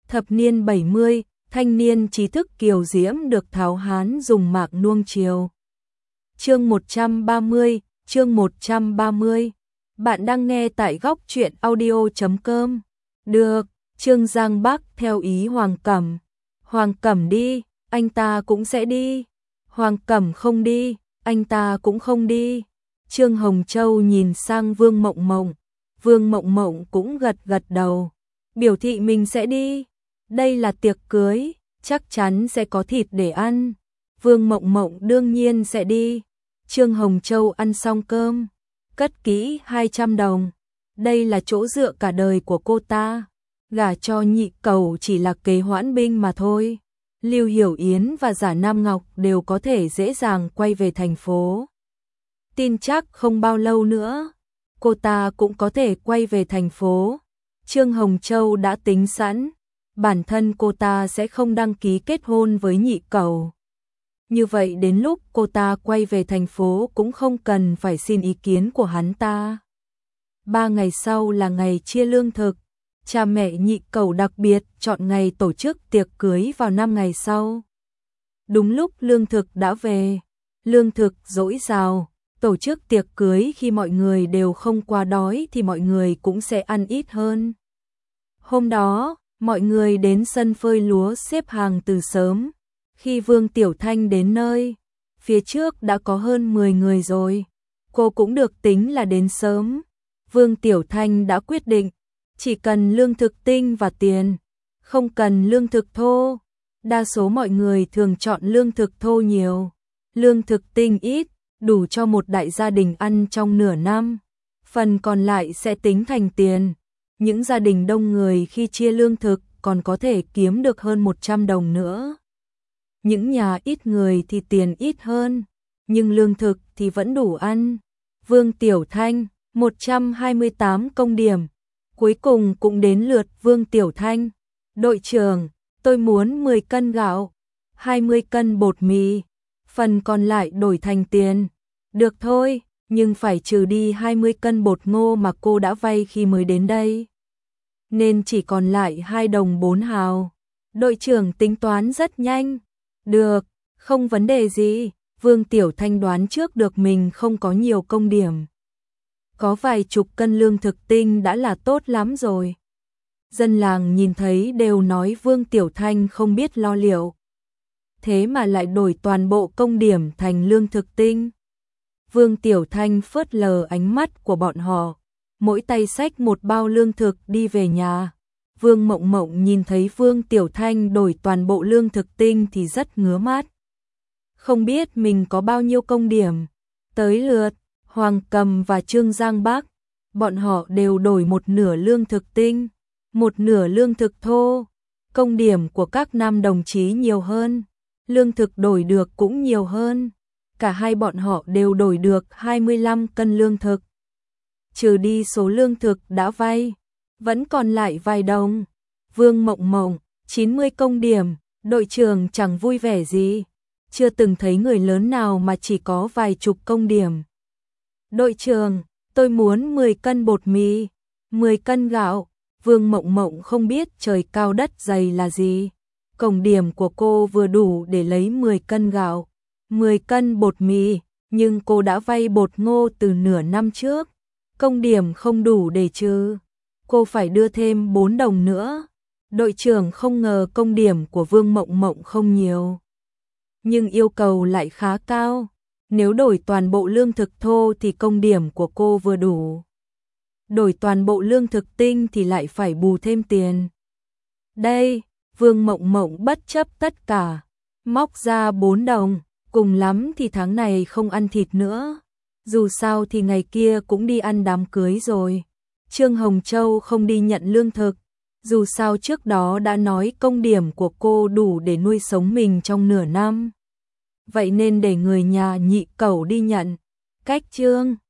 Thập niên 70, thanh niên trí thức kiều diễm được tháo hán dùng mạc nuông chiều. Chương 130. Bạn đang nghe tại góc truyện audio.com. Được, Trương Giang Bắc theo ý Hoàng Cẩm. Hoàng Cẩm đi, anh ta cũng sẽ đi. Hoàng Cẩm không đi, anh ta cũng không đi. Trương Hồng Châu nhìn sang Vương Mộng Mộng. Vương Mộng Mộng cũng gật gật đầu. Biểu thị mình sẽ đi. Đây là tiệc cưới, chắc chắn sẽ có thịt để ăn. Vương Mộng Mộng đương nhiên sẽ đi. Trương Hồng Châu ăn xong cơm, cất kỹ 200 đồng. Đây là chỗ dựa cả đời của cô ta. Gả cho Nhị Cẩu chỉ là kế hoãn binh mà thôi. Lưu Hiểu Yến và Giả Nam Ngọc đều có thể dễ dàng quay về thành phố. Tin chắc không bao lâu nữa, cô ta cũng có thể quay về thành phố. Trương Hồng Châu đã tính sẵn, bản thân cô ta sẽ không đăng ký kết hôn với Nhị Cẩu. Như vậy đến lúc cô ta quay về thành phố cũng không cần phải xin ý kiến của hắn ta. 3 ngày sau là ngày chia lương thực. Cha mẹ Nhị Cẩu đặc biệt chọn ngày tổ chức tiệc cưới vào 5 ngày sau. Đúng lúc lương thực đã về, lương thực dỗi dào, tổ chức tiệc cưới khi mọi người đều không quá đói thì mọi người cũng sẽ ăn ít hơn. Hôm đó, mọi người đến sân phơi lúa xếp hàng từ sớm. Khi Vương Tiểu Thanh đến nơi, phía trước đã có hơn 10 người rồi. Cô cũng được tính là đến sớm. Vương Tiểu Thanh đã quyết định, chỉ cần lương thực tinh và tiền, không cần lương thực thô. Đa số mọi người thường chọn lương thực thô nhiều, lương thực tinh ít, đủ cho một đại gia đình ăn trong nửa năm. Phần còn lại sẽ tính thành tiền. Những gia đình đông người khi chia lương thực còn có thể kiếm được hơn 100 đồng nữa. Những nhà ít người thì tiền ít hơn, nhưng lương thực thì vẫn đủ ăn. Vương Tiểu Thanh, 128 công điểm. Cuối cùng cũng đến lượt Vương Tiểu Thanh. Đội trưởng, tôi muốn 10 cân gạo, 20 cân bột mì, phần còn lại đổi thành tiền. Được thôi, nhưng phải trừ đi 20 cân bột ngô mà cô đã vay khi mới đến đây. Nên chỉ còn lại 2 đồng 4 hào. Đội trưởng tính toán rất nhanh. Được, không vấn đề gì. Vương Tiểu Thanh đoán trước được mình không có nhiều công điểm. Có vài chục cân lương thực tinh đã là tốt lắm rồi. Dân làng nhìn thấy đều nói Vương Tiểu Thanh không biết lo liệu. Thế mà lại đổi toàn bộ công điểm thành lương thực tinh. Vương Tiểu Thanh phớt lờ ánh mắt của bọn họ, mỗi tay xách một bao lương thực đi về nhà. Vương Mộng Mộng nhìn thấy Vương Tiểu Thanh đổi toàn bộ lương thực tinh thì rất ngứa mắt. Không biết mình có bao nhiêu công điểm. Tới lượt Hoàng Cầm và Trương Giang Bắc, bọn họ đều đổi một nửa lương thực tinh, một nửa lương thực thô. Công điểm của các nam đồng chí nhiều hơn, lương thực đổi được cũng nhiều hơn. Cả hai bọn họ đều đổi được 25 cân lương thực. Trừ đi số lương thực đã vay, vẫn còn lại vài đồng. Vương Mộng Mộng, 90 công điểm, đội trưởng chẳng vui vẻ gì. Chưa từng thấy người lớn nào mà chỉ có vài chục công điểm. Đội trưởng, tôi muốn 10 cân bột mì, 10 cân gạo. Vương Mộng Mộng không biết trời cao đất dày là gì. Công điểm của cô vừa đủ để lấy 10 cân gạo, 10 cân bột mì, nhưng cô đã vay bột ngô từ nửa năm trước. Công điểm không đủ để trừ. Cô phải đưa thêm 4 đồng nữa. Đội trưởng không ngờ công điểm của Vương Mộng Mộng không nhiều, nhưng yêu cầu lại khá cao. Nếu đổi toàn bộ lương thực thô thì công điểm của cô vừa đủ. Đổi toàn bộ lương thực tinh thì lại phải bù thêm tiền. Đây, Vương Mộng Mộng bất chấp tất cả, móc ra 4 đồng, cùng lắm thì tháng này không ăn thịt nữa. Dù sao thì ngày kia cũng đi ăn đám cưới rồi. Trương Hồng Châu không đi nhận lương thực, dù sao trước đó đã nói công điểm của cô đủ để nuôi sống mình trong nửa năm. Vậy nên để người nhà Nhị Cẩu đi nhận. Cách Trương